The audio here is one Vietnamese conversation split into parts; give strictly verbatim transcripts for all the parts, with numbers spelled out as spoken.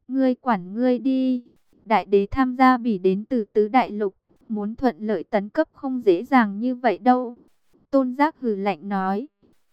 Ngươi quản ngươi đi. Đại đế tham gia bỉ đến từ tứ đại lục, muốn thuận lợi tấn cấp không dễ dàng như vậy đâu. Tôn Giác hừ lạnh nói.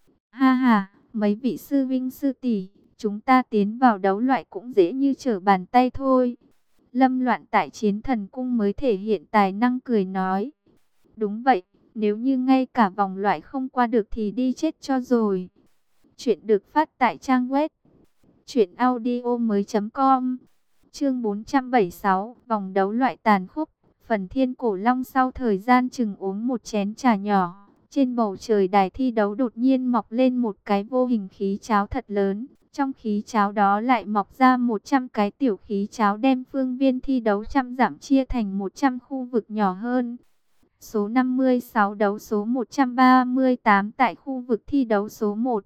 Ha ha, mấy vị sư vinh sư tỷ, chúng ta tiến vào đấu loại cũng dễ như trở bàn tay thôi. Lâm Loạn tại Chiến Thần Cung mới thể hiện tài năng cười nói. Đúng vậy, nếu như ngay cả vòng loại không qua được thì đi chết cho rồi. Chuyện được phát tại trang web truyện audio mới chấm com. Chương bốn trăm bảy mươi sáu, vòng đấu loại tàn khốc. Phần Thiên Cổ Long sau thời gian chừng uống một chén trà nhỏ, trên bầu trời đài thi đấu đột nhiên mọc lên một cái vô hình khí cháo thật lớn. Trong khí cháo đó lại mọc ra một trăm cái tiểu khí cháo, đem phương viên thi đấu trăm dặm chia thành một trăm khu vực nhỏ hơn. Số năm mươi sáu đấu số một trăm ba mươi tám tại khu vực thi đấu số một.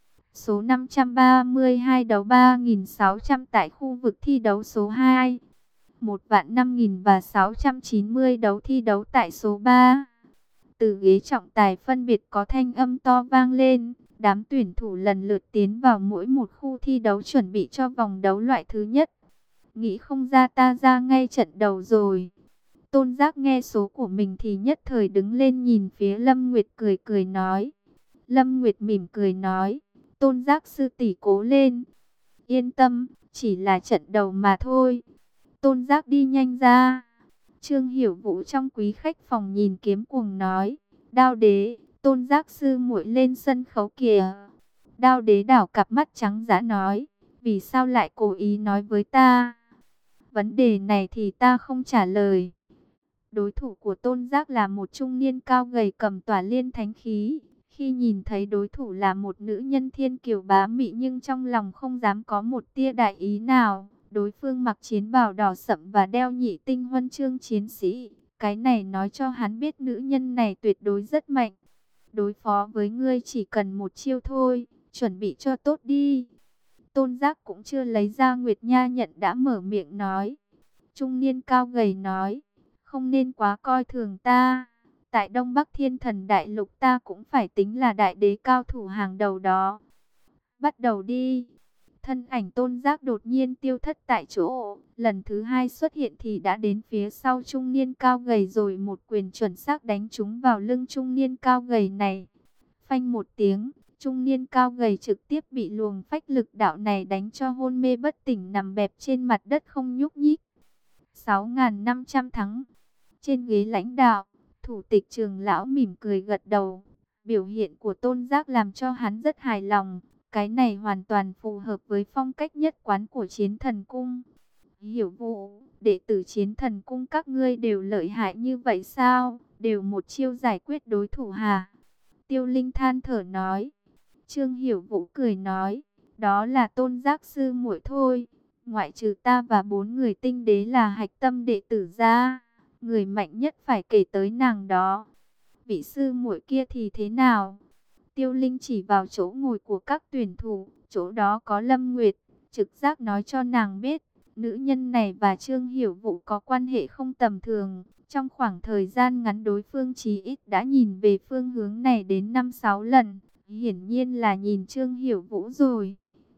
Số năm trăm ba mươi hai đấu ba nghìn sáu trăm tại khu vực thi đấu số hai. một vạn năm nghìn và sáu trăm chín mươi đấu thi đấu tại số ba. Từ ghế trọng tài phân biệt có thanh âm to vang lên. Đám tuyển thủ lần lượt tiến vào mỗi một khu thi đấu chuẩn bị cho vòng đấu loại thứ nhất. Nghĩ không ra ta ra ngay trận đầu rồi. Tôn Giác nghe số của mình thì nhất thời đứng lên nhìn phía Lâm Nguyệt cười cười nói. Lâm Nguyệt mỉm cười nói. Tôn Giác sư tỷ cố lên. Yên tâm, chỉ là trận đầu mà thôi. Tôn Giác đi nhanh ra. Trương Hiểu Vũ trong quý khách phòng nhìn Kiếm Cuồng nói. Đao đế, Tôn Giác sư muội lên sân khấu kìa. Đao đế đảo cặp mắt trắng dã nói. Vì sao lại cố ý nói với ta? Vấn đề này thì ta không trả lời. Đối thủ của Tôn Giác là một trung niên cao gầy cầm tỏa liên thánh khí. Khi nhìn thấy đối thủ là một nữ nhân thiên kiều bá mị nhưng trong lòng không dám có một tia đại ý nào. Đối phương mặc chiến bào đỏ sậm và đeo nhị tinh huân chương chiến sĩ. Cái này nói cho hắn biết nữ nhân này tuyệt đối rất mạnh. Đối phó với ngươi chỉ cần một chiêu thôi, chuẩn bị cho tốt đi. Tôn Giác cũng chưa lấy ra Nguyệt Nha nhận đã mở miệng nói. Trung niên cao gầy nói, không nên quá coi thường ta. Tại Đông Bắc Thiên Thần Đại Lục ta cũng phải tính là đại đế cao thủ hàng đầu đó. Bắt đầu đi. Thân ảnh Tôn Giác đột nhiên tiêu thất tại chỗ. Lần thứ hai xuất hiện thì đã đến phía sau trung niên cao gầy rồi một quyền chuẩn xác đánh trúng vào lưng trung niên cao gầy này. Phanh một tiếng, trung niên cao gầy trực tiếp bị luồng phách lực đạo này đánh cho hôn mê bất tỉnh nằm bẹp trên mặt đất không nhúc nhích. sáu nghìn năm trăm thắng. Trên ghế lãnh đạo, thủ tịch Trường lão mỉm cười gật đầu. Biểu hiện của Tôn Giác làm cho hắn rất hài lòng. Cái này hoàn toàn phù hợp với phong cách nhất quán của Chiến Thần Cung. Hiểu Vũ, đệ tử Chiến Thần Cung các ngươi đều lợi hại như vậy sao? Đều một chiêu giải quyết đối thủ hả? Tiêu Linh than thở nói. Trương Hiểu Vũ cười nói, đó là Tôn Giác sư muội thôi. Ngoại trừ ta và bốn người tinh đế là hạch tâm đệ tử ra, người mạnh nhất phải kể tới nàng đó. Vị sư muội kia thì thế nào? Tiêu Linh chỉ vào chỗ ngồi của các tuyển thủ, chỗ đó có Lâm Nguyệt, trực giác nói cho nàng biết, nữ nhân này và Trương Hiểu Vũ có quan hệ không tầm thường. Trong khoảng thời gian ngắn đối phương chí ít đã nhìn về phương hướng này đến năm sáu lần, hiển nhiên là nhìn Trương Hiểu Vũ rồi.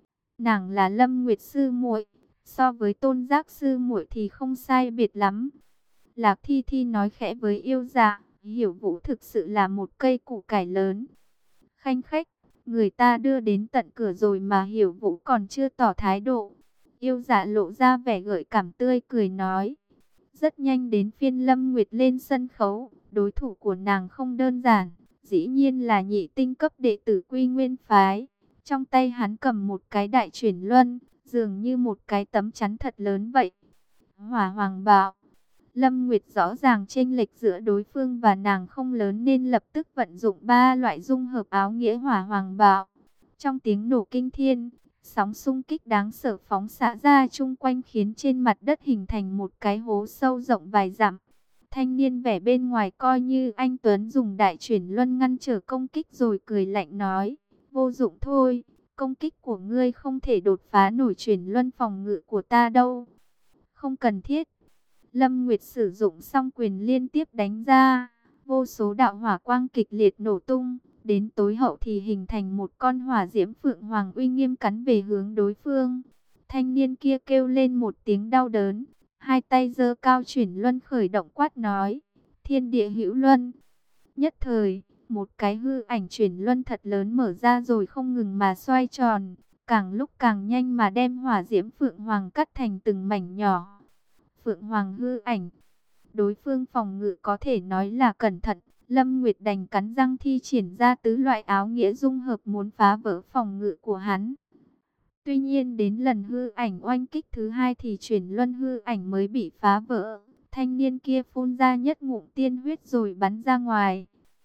Nàng là Lâm Nguyệt sư muội, so với Tôn Giác sư muội thì không sai biệt lắm. Lạc Thi Thi nói khẽ với Yêu Dạ, Hiểu Vũ thực sự là một cây củ cải lớn. Khanh khách, người ta đưa đến tận cửa rồi mà Hiểu Vũ còn chưa tỏ thái độ. Yêu Dạ lộ ra vẻ gợi cảm tươi cười nói. Rất nhanh đến phiên Lâm Nguyệt lên sân khấu, đối thủ của nàng không đơn giản, dĩ nhiên là nhị tinh cấp đệ tử Quy Nguyên phái. Trong tay hắn cầm một cái đại chuyển luân, dường như một cái tấm chắn thật lớn vậy. Hỏa Hoàng Bạo. Lâm Nguyệt rõ ràng chênh lệch giữa đối phương và nàng không lớn nên lập tức vận dụng ba loại dung hợp áo nghĩa Hỏa Hoàng Bạo. Trong tiếng nổ kinh thiên, sóng xung kích đáng sợ phóng xạ ra chung quanh khiến trên mặt đất hình thành một cái hố sâu rộng vài dặm. Thanh niên vẻ bên ngoài coi như anh Tuấn dùng đại chuyển luân ngăn trở công kích rồi cười lạnh nói. Vô dụng thôi, công kích của ngươi không thể đột phá nổi chuyển luân phòng ngự của ta đâu. Không cần thiết. Lâm Nguyệt sử dụng xong quyền liên tiếp đánh ra. Vô số đạo hỏa quang kịch liệt nổ tung. Đến tối hậu thì hình thành một con hỏa diễm phượng hoàng uy nghiêm cắn về hướng đối phương. Thanh niên kia kêu lên một tiếng đau đớn, hai tay giơ cao chuyển luân khởi động quát nói, thiên địa hữu luân. Nhất thời, một cái hư ảnh chuyển luân thật lớn mở ra rồi không ngừng mà xoay tròn, càng lúc càng nhanh mà đem hỏa diễm Phượng Hoàng cắt thành từng mảnh nhỏ. Phượng Hoàng hư ảnh, đối phương phòng ngự có thể nói là cẩn thận, Lâm Nguyệt đành cắn răng thi triển ra tứ loại áo nghĩa dung hợp muốn phá vỡ phòng ngự của hắn. Tuy nhiên đến lần hư ảnh oanh kích thứ hai thì chuyển luân hư ảnh mới bị phá vỡ. Thanh niên kia phun ra nhất ngụm tiên huyết rồi bắn ra ngoài.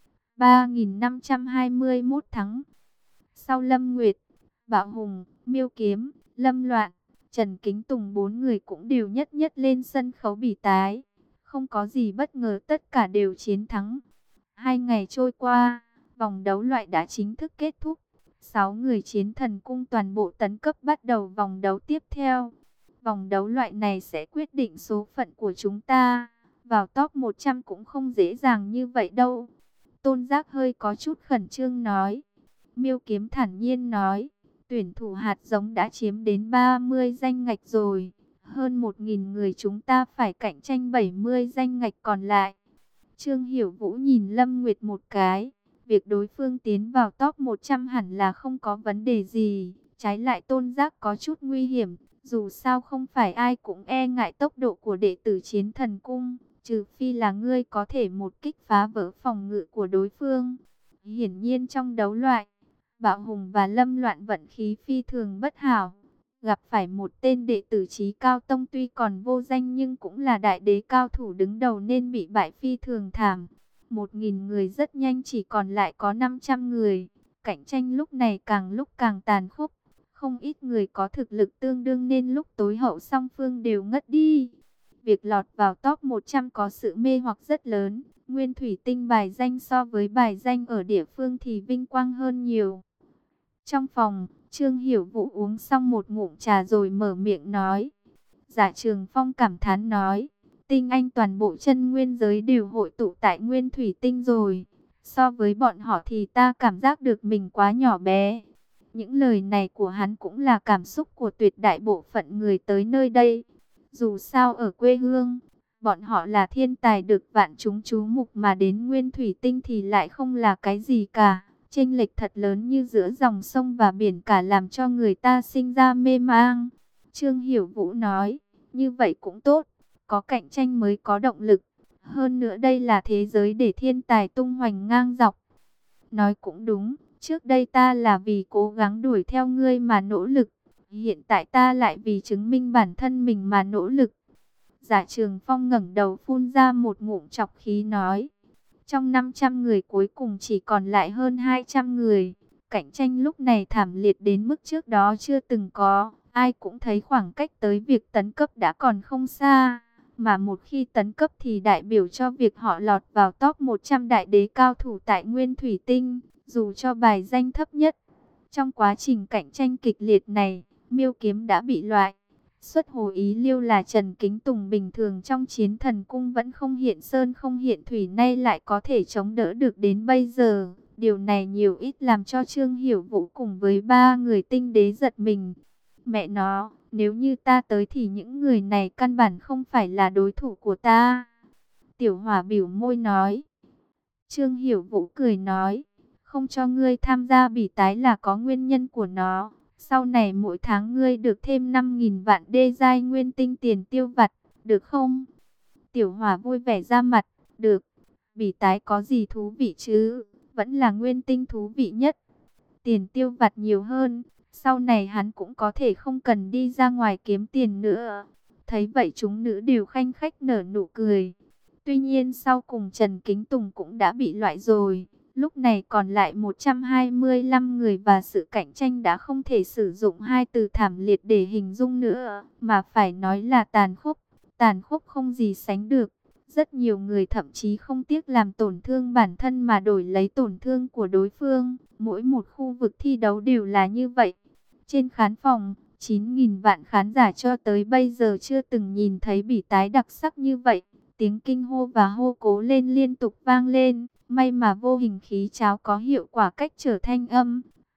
ba nghìn năm trăm hai mươi mốt thắng. Sau Lâm Nguyệt, Bạo Hùng, Miêu Kiếm, Lâm Loạn, Trần Kính Tùng bốn người cũng đều nhất nhất lên sân khấu bỉ tái. Không có gì bất ngờ, tất cả đều chiến thắng. Hai ngày trôi qua, vòng đấu loại đã chính thức kết thúc. Sáu người chiến thần cung toàn bộ tấn cấp bắt đầu vòng đấu tiếp theo. Vòng đấu loại này sẽ quyết định số phận của chúng ta. Vào top một trăm cũng không dễ dàng như vậy đâu. Tôn Giác hơi có chút khẩn trương nói. Miêu Kiếm thản nhiên nói. Tuyển thủ hạt giống đã chiếm đến ba mươi danh ngạch rồi. Hơn một nghìn người chúng ta phải cạnh tranh bảy mươi danh ngạch còn lại. Trương Hiểu Vũ nhìn Lâm Nguyệt một cái. Việc đối phương tiến vào top một trăm hẳn là không có vấn đề gì. Trái lại Tôn Giác có chút nguy hiểm. Dù sao không phải ai cũng e ngại tốc độ của đệ tử chiến thần cung. Trừ phi là ngươi có thể một kích phá vỡ phòng ngự của đối phương. Hiển nhiên trong đấu loại, Bạo Hùng và Lâm Loạn vận khí phi thường bất hảo. Gặp phải một tên đệ tử chí cao tông tuy còn vô danh nhưng cũng là đại đế cao thủ đứng đầu nên bị bại phi thường thảm. Một nghìn người rất nhanh chỉ còn lại có năm trăm người. Cạnh tranh lúc này càng lúc càng tàn khốc. Không ít người có thực lực tương đương nên lúc tối hậu song phương đều ngất đi. Việc lọt vào top một trăm có sự mê hoặc rất lớn. Nguyên thủy tinh bài danh so với bài danh ở địa phương thì vinh quang hơn nhiều. Trong phòng, Trương Hiểu Vũ uống xong một ngụm trà rồi mở miệng nói. Giả Trường Phong cảm thán nói. Tinh anh toàn bộ chân nguyên giới đều hội tụ tại Nguyên thủy tinh rồi. So với bọn họ thì ta cảm giác được mình quá nhỏ bé. Những lời này của hắn cũng là cảm xúc của tuyệt đại bộ phận người tới nơi đây. Dù sao ở quê hương, bọn họ là thiên tài được vạn chúng chú mục mà đến Nguyên thủy tinh thì lại không là cái gì cả. Chênh lệch thật lớn như giữa dòng sông và biển cả làm cho người ta sinh ra mê mang. Trương Hiểu Vũ nói, như vậy cũng tốt, có cạnh tranh mới có động lực. Hơn nữa đây là thế giới để thiên tài tung hoành ngang dọc. Nói cũng đúng, trước đây ta là vì cố gắng đuổi theo ngươi mà nỗ lực. Hiện tại ta lại vì chứng minh bản thân mình mà nỗ lực. Giả Trường Phong ngẩng đầu phun ra một ngụm trọc khí nói. Trong năm trăm người cuối cùng chỉ còn lại hơn hai trăm người. Cạnh tranh lúc này thảm liệt đến mức trước đó chưa từng có. Ai cũng thấy khoảng cách tới việc tấn cấp đã còn không xa. Mà một khi tấn cấp thì đại biểu cho việc họ lọt vào top một trăm đại đế cao thủ tại Nguyên thủy tinh. Dù cho bài danh thấp nhất. Trong quá trình cạnh tranh kịch liệt này, Miêu Kiếm đã bị loại. Xuất Hồ Ý Liêu là Trần Kính Tùng bình thường trong chiến thần cung vẫn không hiện sơn không hiện thủy, nay lại có thể chống đỡ được đến bây giờ. Điều này nhiều ít làm cho Trương Hiểu Vũ cùng với ba người tinh đế giật mình. Mẹ nó, nếu như ta tới thì những người này căn bản không phải là đối thủ của ta. Tiểu Hỏa biểu môi nói. Trương Hiểu Vũ cười nói, không cho ngươi tham gia bỉ tái là có nguyên nhân của nó. Sau này mỗi tháng ngươi được thêm năm nghìn vạn đê giai nguyên tinh tiền tiêu vặt, được không? Tiểu Hỏa vui vẻ ra mặt, được. Bỉ tái có gì thú vị chứ? Vẫn là nguyên tinh thú vị nhất. Tiền tiêu vặt nhiều hơn, sau này hắn cũng có thể không cần đi ra ngoài kiếm tiền nữa. Thấy vậy chúng nữ đều khanh khách nở nụ cười. Tuy nhiên sau cùng Trần Kính Tùng cũng đã bị loại rồi. Lúc này còn lại một trăm hai mươi lăm người và sự cạnh tranh đã không thể sử dụng hai từ thảm liệt để hình dung nữa, mà phải nói là tàn khốc, tàn khốc không gì sánh được. Rất nhiều người thậm chí không tiếc làm tổn thương bản thân mà đổi lấy tổn thương của đối phương. Mỗi một khu vực thi đấu đều là như vậy. Trên khán phòng, chín nghìn vạn khán giả cho tới bây giờ chưa từng nhìn thấy bỉ tái đặc sắc như vậy. Tiếng kinh hô và hô cố lên liên tục vang lên. May mà vô hình khí cháo có hiệu quả cách trở thanh âm.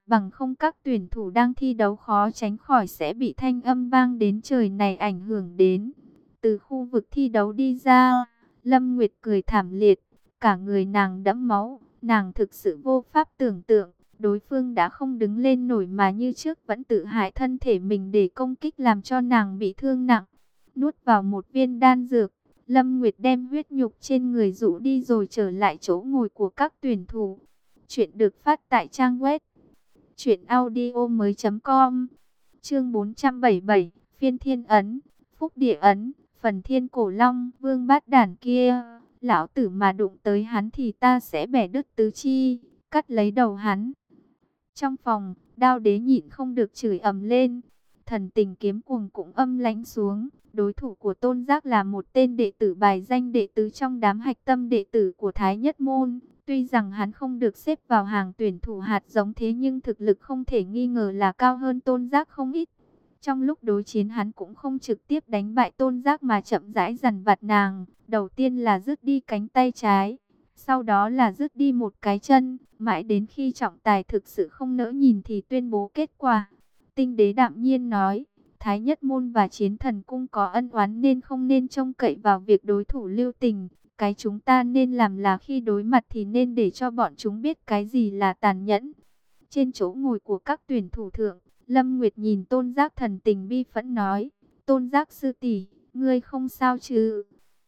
Bằng không các tuyển thủ đang thi đấu khó tránh khỏi sẽ bị thanh âm vang đến trời này ảnh hưởng đến. Từ khu vực thi đấu đi ra, Lâm Nguyệt cười thảm liệt, cả người nàng đẫm máu, nàng thực sự vô pháp tưởng tượng, đối phương đã không đứng lên nổi mà như trước vẫn tự hại thân thể mình để công kích làm cho nàng bị thương nặng. Nuốt vào một viên đan dược, Lâm Nguyệt đem huyết nhục trên người rũ đi rồi trở lại chỗ ngồi của các tuyển thủ. Chuyện được phát tại trang web truyện audio mới chấm com. Chương bốn trăm bảy mươi bảy, Phiên Thiên Ấn, Phúc Địa Ấn, Phần Thiên Cổ Long, Vương Bát Đản kia, lão tử mà đụng tới hắn thì ta sẽ bẻ đứt tứ chi, cắt lấy đầu hắn. Trong phòng, Đao Đế nhịn không được chửi ầm lên. Thần Tình Kiếm Cuồng cũng âm lãnh xuống. Đối thủ của Tôn Giác là một tên đệ tử bài danh đệ tứ trong đám hạch tâm đệ tử của Thái Nhất Môn. Tuy rằng hắn không được xếp vào hàng tuyển thủ hạt giống, thế nhưng thực lực không thể nghi ngờ là cao hơn Tôn Giác không ít. Trong lúc đối chiến hắn cũng không trực tiếp đánh bại Tôn Giác mà chậm rãi dằn vặt nàng. Đầu tiên là rứt đi cánh tay trái, sau đó là rứt đi một cái chân, mãi đến khi trọng tài thực sự không nỡ nhìn thì tuyên bố kết quả. Tinh Đế đạm nhiên nói, Thái Nhất Môn và Chiến Thần Cung có ân oán nên không nên trông cậy vào việc đối thủ lưu tình. Cái chúng ta nên làm là khi đối mặt thì nên để cho bọn chúng biết cái gì là tàn nhẫn. Trên chỗ ngồi của các tuyển thủ thượng, Lâm Nguyệt nhìn Tôn Giác thần tình bi phẫn nói, Tôn Giác sư tỷ, ngươi không sao chứ?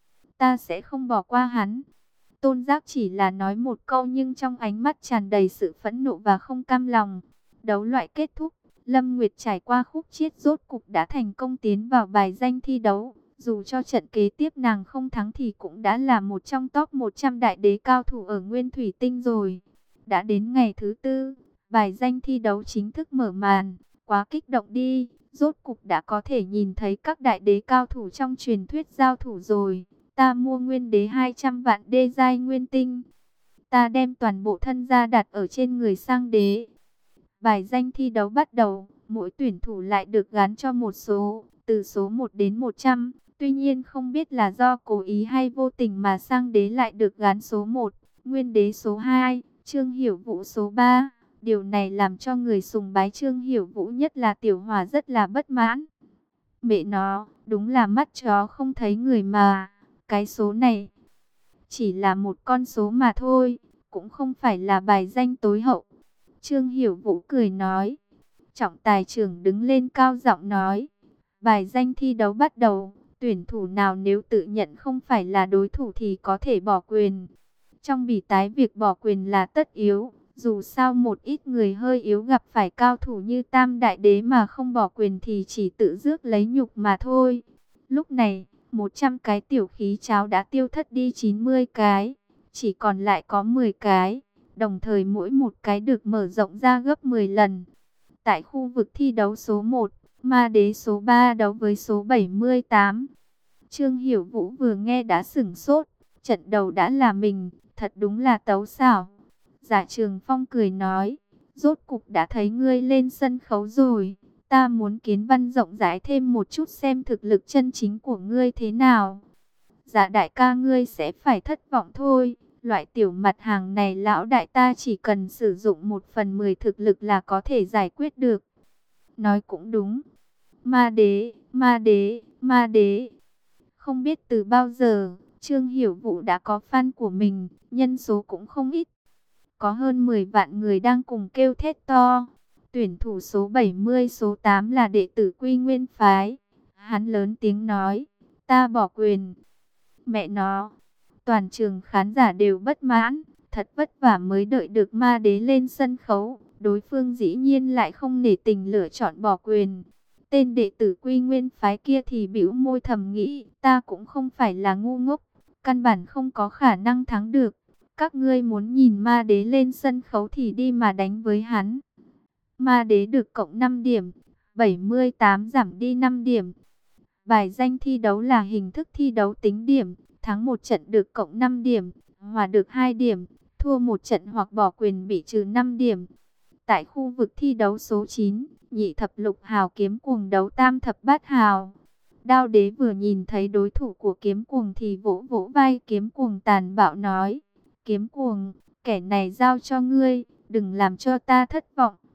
Ta sẽ không bỏ qua hắn. Tôn Giác chỉ là nói một câu nhưng trong ánh mắt tràn đầy sự phẫn nộ và không cam lòng. Đấu loại kết thúc, Lâm Nguyệt trải qua khúc chiết rốt cục đã thành công tiến vào bài danh thi đấu. Dù cho trận kế tiếp nàng không thắng thì cũng đã là một trong top một trăm đại đế cao thủ ở Nguyên Thủy Tinh rồi. Đã đến ngày thứ tư, bài danh thi đấu chính thức mở màn. Quá kích động đi, rốt cục đã có thể nhìn thấy các đại đế cao thủ trong truyền thuyết giao thủ rồi. Ta mua nguyên đế hai trăm vạn đê giai nguyên tinh. Ta đem toàn bộ thân gia đặt ở trên người sang đế. Bài danh thi đấu bắt đầu, mỗi tuyển thủ lại được gán cho một số, từ số một đến một trăm. Tuy nhiên không biết là do cố ý hay vô tình mà sang đế lại được gán số một, nguyên đế số hai, Trương Hiểu Vũ số ba. Điều này làm cho người sùng bái Trương Hiểu Vũ nhất là Tiểu Hòa rất là bất mãn. Mẹ nó, đúng là mắt chó không thấy người mà. Cái số này chỉ là một con số mà thôi, cũng không phải là bài danh tối hậu. Trương Hiểu Vũ cười nói. Trọng tài trưởng đứng lên cao giọng nói, bài danh thi đấu bắt đầu. Tuyển thủ nào nếu tự nhận không phải là đối thủ thì có thể bỏ quyền. Trong bỉ tái việc bỏ quyền là tất yếu. Dù sao một ít người hơi yếu gặp phải cao thủ như Tam Đại Đế mà không bỏ quyền thì chỉ tự rước lấy nhục mà thôi. Lúc này, một trăm cái tiểu khí cháo đã tiêu thất đi chín mươi cái. Chỉ còn lại có mười cái. Đồng thời mỗi một cái được mở rộng ra gấp mười lần. Tại khu vực thi đấu số một, Ma Đế số ba đấu với số bảy mươi tám. Trương Hiểu Vũ vừa nghe đã sửng sốt. Trận đầu đã là mình, thật đúng là tấu xảo. Giả Trường Phong cười nói, rốt cục đã thấy ngươi lên sân khấu rồi. Ta muốn Kiến Văn rộng rãi thêm một chút xem thực lực chân chính của ngươi thế nào. Giả đại ca ngươi sẽ phải thất vọng thôi. Loại tiểu mặt hàng này lão đại ta chỉ cần sử dụng một phần mười thực lực là có thể giải quyết được. Nói cũng đúng. Ma đế, ma đế, ma đế. Không biết từ bao giờ, Trương Hiểu Vũ đã có fan của mình, nhân số cũng không ít. Có hơn mười vạn người đang cùng kêu thét to. Tuyển thủ số bảy mươi số tám là đệ tử Quy Nguyên Phái. Hắn lớn tiếng nói, ta bỏ quyền. Mẹ nó, toàn trường khán giả đều bất mãn. Thật vất vả mới đợi được ma đế lên sân khấu. Đối phương dĩ nhiên lại không nể tình lựa chọn bỏ quyền. Tên đệ tử Quy Nguyên Phái kia thì bĩu môi thầm nghĩ, ta cũng không phải là ngu ngốc. Căn bản không có khả năng thắng được. Các ngươi muốn nhìn ma đế lên sân khấu thì đi mà đánh với hắn. Ma đế được cộng năm điểm, bảy mươi tám giảm đi năm điểm. Bài danh thi đấu là hình thức thi đấu tính điểm, thắng một trận được cộng năm điểm, hòa được hai điểm, thua một trận hoặc bỏ quyền bị trừ năm điểm. Tại khu vực thi đấu số chín, nhị thập lục hào kiếm cuồng đấu tam thập bát hào. Đao Đế vừa nhìn thấy đối thủ của kiếm cuồng thì vỗ vỗ vai kiếm cuồng tàn bạo nói, Kiếm Cuồng, kẻ này giao cho ngươi, đừng làm cho ta thất vọng.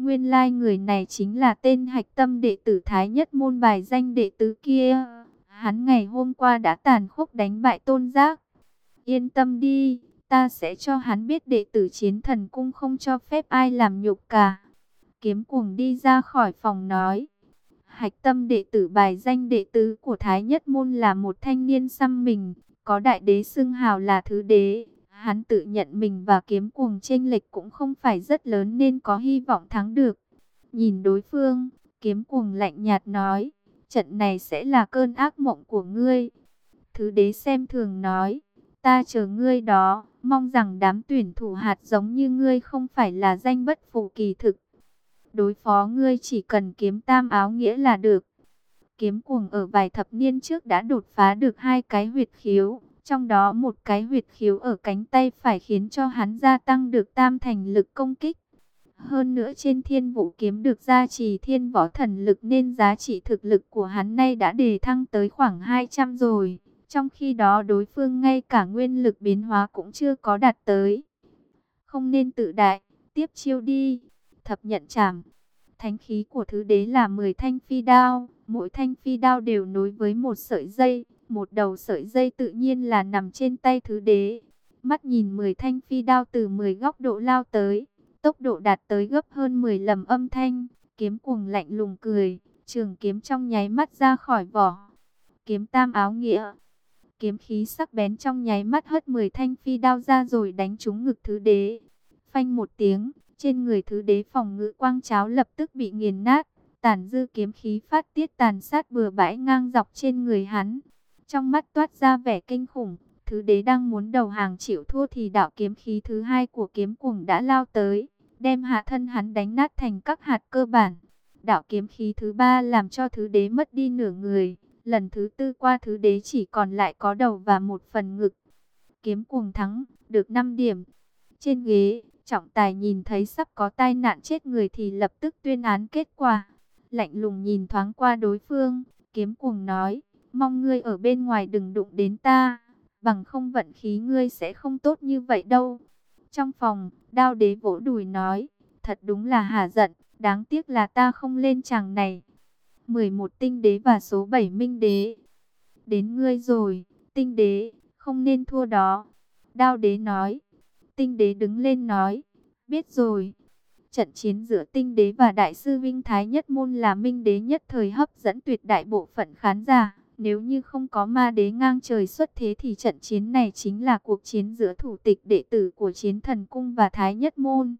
Nguyên lai người này chính là tên hạch tâm đệ tử Thái Nhất môn bài danh đệ tử kia. Hắn ngày hôm qua đã tàn khốc đánh bại Tôn Giác. Yên tâm đi, ta sẽ cho hắn biết đệ tử Chiến Thần Cung không cho phép ai làm nhục cả. Kiếm Cuồng đi ra khỏi phòng nói. Hạch tâm đệ tử bài danh đệ tử của Thái Nhất môn là một thanh niên xăm mình, có đại đế xưng hào là thứ đế. Hắn tự nhận mình và Kiếm Cuồng chênh lệch cũng không phải rất lớn nên có hy vọng thắng được. Nhìn đối phương, Kiếm Cuồng lạnh nhạt nói, trận này sẽ là cơn ác mộng của ngươi. Thứ đế xem thường nói, ta chờ ngươi đó, mong rằng đám tuyển thủ hạt giống như ngươi không phải là danh bất phù kỳ thực. Đối phó ngươi chỉ cần kiếm tam áo nghĩa là được. Kiếm Cuồng ở vài thập niên trước đã đột phá được hai cái huyệt khiếu. Trong đó một cái huyệt khiếu ở cánh tay phải khiến cho hắn gia tăng được tam thành lực công kích. Hơn nữa trên thiên vũ kiếm được gia trì thiên võ thần lực nên giá trị thực lực của hắn nay đã đề thăng tới khoảng hai trăm rồi. Trong khi đó đối phương ngay cả nguyên lực biến hóa cũng chưa có đạt tới. Không nên tự đại, tiếp chiêu đi. Thập nhận trảm. Thánh khí của thứ đế là mười thanh phi đao. Mỗi thanh phi đao đều nối với một sợi dây. Một đầu sợi dây tự nhiên là nằm trên tay thứ đế. Mắt nhìn mười thanh phi đao từ mười góc độ lao tới. Tốc độ đạt tới gấp hơn mười lần âm thanh. Kiếm Cuồng lạnh lùng cười. Trường kiếm trong nháy mắt ra khỏi vỏ. Kiếm tam áo nghĩa. Kiếm khí sắc bén trong nháy mắt hất mười thanh phi đao ra rồi đánh trúng ngực thứ đế. Phanh một tiếng. Trên người thứ đế phòng ngự quang cháo lập tức bị nghiền nát. Tản dư kiếm khí phát tiết tàn sát bừa bãi ngang dọc trên người hắn. Trong mắt toát ra vẻ kinh khủng, thứ đế đang muốn đầu hàng chịu thua thì đạo kiếm khí thứ hai của Kiếm Cuồng đã lao tới, đem hạ thân hắn đánh nát thành các hạt cơ bản. Đạo kiếm khí thứ ba làm cho thứ đế mất đi nửa người, lần thứ tư qua thứ đế chỉ còn lại có đầu và một phần ngực. Kiếm Cuồng thắng, được năm điểm. Trên ghế, trọng tài nhìn thấy sắp có tai nạn chết người thì lập tức tuyên án kết quả. Lạnh lùng nhìn thoáng qua đối phương, Kiếm Cuồng nói, mong ngươi ở bên ngoài đừng đụng đến ta, bằng không vận khí ngươi sẽ không tốt như vậy đâu. Trong phòng, Đao Đế vỗ đùi nói, thật đúng là hả giận, đáng tiếc là ta không lên chàng này. mười một tinh đế và số bảy minh đế. Đến ngươi rồi, tinh đế, không nên thua đó. Đao Đế nói. Tinh đế đứng lên nói, biết rồi. Trận chiến giữa tinh đế và đại sư Vinh Thái Nhất môn là minh đế nhất thời hấp dẫn tuyệt đại bộ phận khán giả. Nếu như không có ma đế ngang trời xuất thế thì trận chiến này chính là cuộc chiến giữa thủ tịch đệ tử của Chiến Thần Cung và Thái Nhất môn.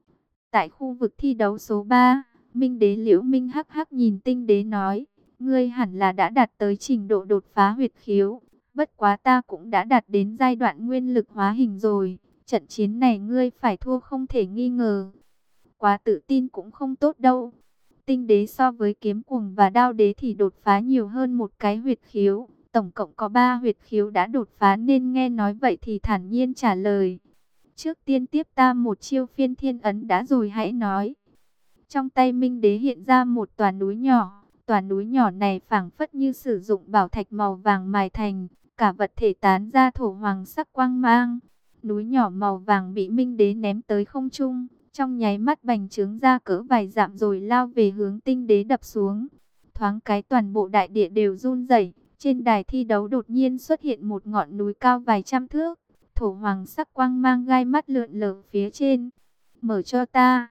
Tại khu vực thi đấu số ba, minh đế Liễu Minh hắc hắc nhìn tinh đế nói, ngươi hẳn là đã đạt tới trình độ đột phá huyệt khiếu. Bất quá ta cũng đã đạt đến giai đoạn nguyên lực hóa hình rồi. Trận chiến này ngươi phải thua không thể nghi ngờ. Quá tự tin cũng không tốt đâu. Tinh đế so với Kiếm Cuồng và Đao Đế thì đột phá nhiều hơn một cái huyệt khiếu. Tổng cộng có ba huyệt khiếu đã đột phá nên nghe nói vậy thì thản nhiên trả lời. Trước tiên tiếp ta một chiêu phiên thiên ấn đã rồi hãy nói. Trong tay minh đế hiện ra một tòa núi nhỏ. Tòa núi nhỏ này phảng phất như sử dụng bảo thạch màu vàng mài thành. Cả vật thể tán ra thổ hoàng sắc quang mang. Núi nhỏ màu vàng bị minh đế ném tới không trung. Trong nháy mắt bành trướng ra cỡ vài dặm rồi lao về hướng tinh đế đập xuống. Thoáng cái toàn bộ đại địa đều run rẩy. Trên đài thi đấu đột nhiên xuất hiện một ngọn núi cao vài trăm thước. Thổ hoàng sắc quang mang gai mắt lượn lờ phía trên. Mở cho ta.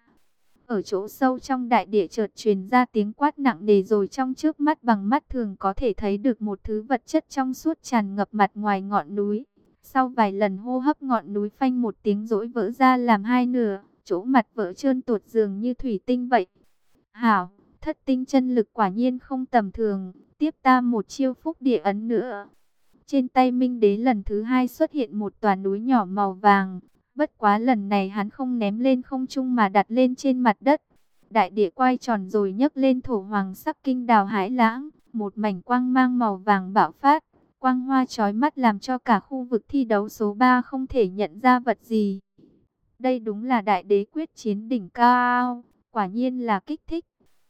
Ở chỗ sâu trong đại địa chợt truyền ra tiếng quát nặng nề rồi trong trước mắt bằng mắt thường có thể thấy được một thứ vật chất trong suốt tràn ngập mặt ngoài ngọn núi. Sau vài lần hô hấp ngọn núi phanh một tiếng rỗi vỡ ra làm hai nửa. Chỗ mặt vỡ trơn tuột dường như thủy tinh vậy. Hảo, thất tinh chân lực quả nhiên không tầm thường. Tiếp ta một chiêu phúc địa ấn nữa. Trên tay minh đế lần thứ hai xuất hiện một tòa núi nhỏ màu vàng. Bất quá lần này hắn không ném lên không trung mà đặt lên trên mặt đất. Đại địa quay tròn rồi nhấc lên thổ hoàng sắc kinh đào hải lãng. Một mảnh quang mang màu vàng bạo phát. Quang hoa chói mắt làm cho cả khu vực thi đấu số ba không thể nhận ra vật gì. Đây đúng là đại đế quyết chiến đỉnh cao, quả nhiên là kích thích.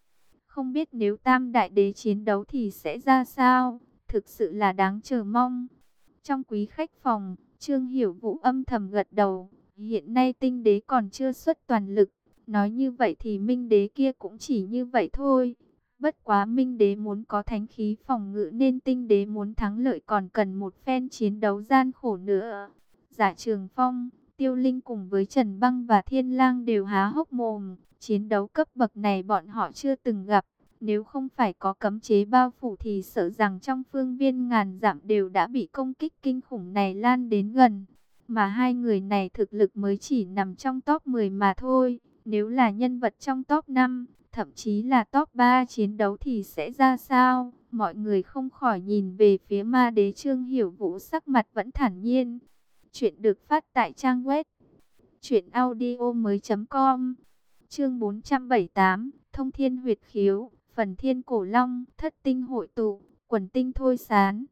Không biết nếu tam đại đế chiến đấu thì sẽ ra sao, thực sự là đáng chờ mong. Trong quý khách phòng, Trương Hiểu Vũ âm thầm gật đầu, hiện nay tinh đế còn chưa xuất toàn lực, Nói như vậy thì Minh Đế kia cũng chỉ như vậy thôi. Bất quá Minh Đế muốn có thánh khí phòng ngự nên Tinh Đế muốn thắng lợi còn cần một phen chiến đấu gian khổ nữa. Giả Trường Phong, Tiêu Linh cùng với Trần Băng và Thiên Lang đều há hốc mồm. Chiến đấu cấp bậc này bọn họ chưa từng gặp. Nếu không phải có cấm chế bao phủ thì sợ rằng trong phương viên ngàn dặm đều đã bị công kích kinh khủng này lan đến gần. Mà hai người này thực lực mới chỉ nằm trong top mười mà thôi. Nếu là nhân vật trong top năm, thậm chí là top ba chiến đấu thì sẽ ra sao? Mọi người không khỏi nhìn về phía Ma Đế Trương Hiểu Vũ, sắc mặt vẫn thản nhiên. Chuyện được phát tại trang web truyện audio mới chấm com. Chương bốn trăm bảy mươi tám, Thông Thiên Huyệt Khiếu, Phần Thiên Cổ Long, Thất Tinh Hội Tụ, Quần Tinh Thôi Sán.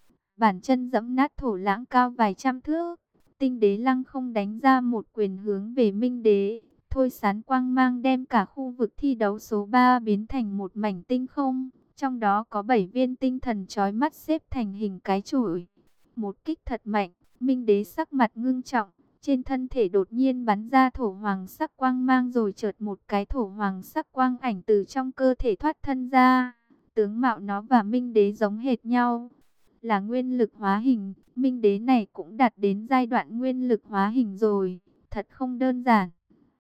Bàn chân giẫm nát thổ lãng cao vài trăm thước, Tinh Đế lăng không đánh ra một quyền hướng về Minh Đế. Thôi sán quang mang đem cả khu vực thi đấu số ba biến thành một mảnh tinh không. Trong đó có bảy viên tinh thần chói mắt xếp thành hình cái chổi. Một kích thật mạnh, Minh Đế sắc mặt ngưng trọng. Trên thân thể đột nhiên bắn ra thổ hoàng sắc quang mang, rồi chợt một cái thổ hoàng sắc quang ảnh từ trong cơ thể thoát thân ra. Tướng mạo nó và Minh Đế giống hệt nhau, là nguyên lực hóa hình. Minh Đế này cũng đạt đến giai đoạn nguyên lực hóa hình rồi, thật không đơn giản.